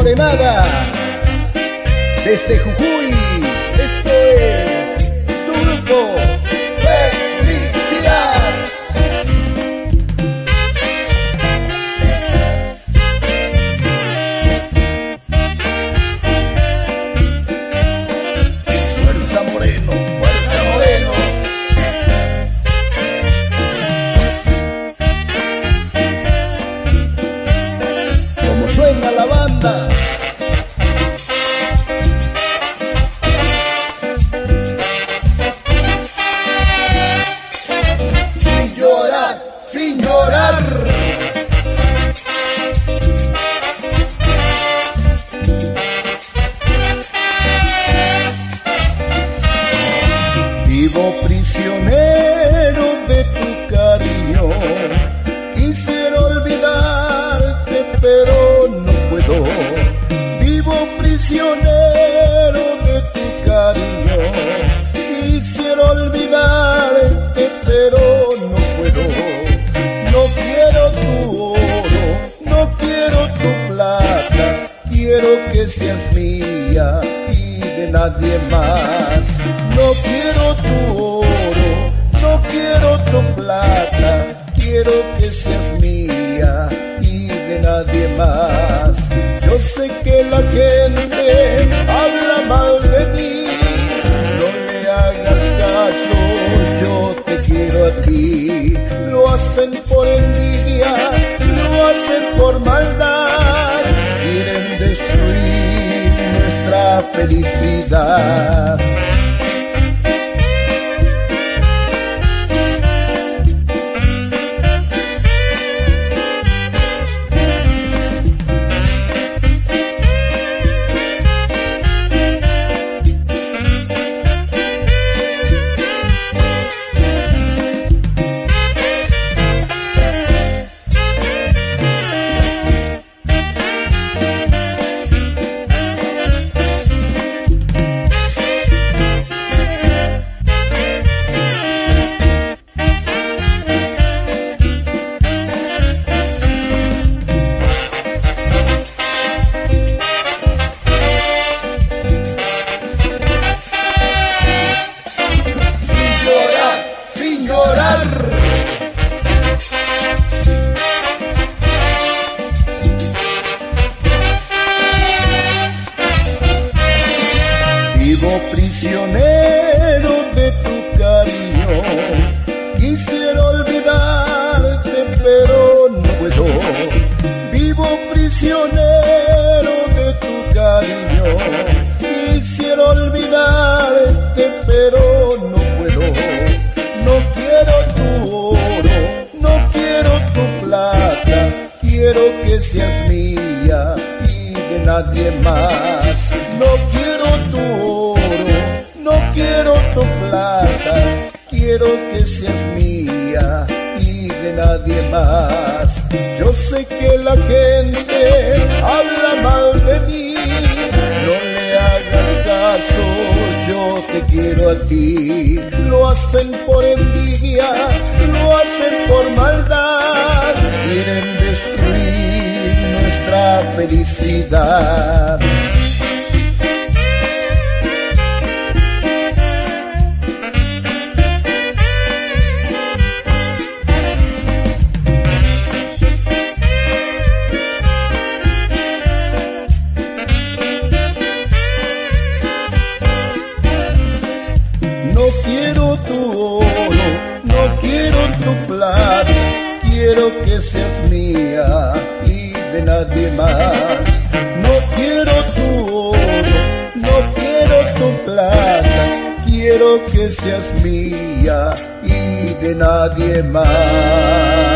Morenada, desde Jujuy. Esto es tu grupo Felicidad. Fuerza Moreno, fuerza Moreno. Como suena la banda. Sin llorar. Vivo prisionero de tu cariño. Quisiera olvidarte, pero no puedo. Vivo prisionero de tu cariño. Quisiera olvidarte, pero no puedo. No quiero tu oro, no quiero tu plata, quiero que seas mía y de nadie más. No quiero tu oro, no quiero tu plata, quiero que seas mía y de nadie más. Yo sé que la gente habla mal de mí, no le hagas caso, yo te quiero a ti. Lo hacen por envidia, lo hacen por maldad, quieren destruir nuestra felicidad. Vivo prisionero de tu cariño, quisiera olvidarte, pero no puedo. Vivo prisionero de tu cariño, quisiera olvidarte, pero no puedo. No quiero tu oro, no quiero tu plata, quiero que seas mía y de nadie más. No quiero tu oro, no quiero tu plata, quiero que seas mía y de nadie más. Yo sé que la gente habla mal de mí, no le hagas caso, yo te quiero a ti. Lo hacen por envidia, lo hacen por maldad, quieren destruir nuestra felicidad. No quiero tu oro, no quiero tu plata, quiero que seas mía y de nadie más. No quiero tu oro, no quiero tu plata, quiero que seas mía y de nadie más.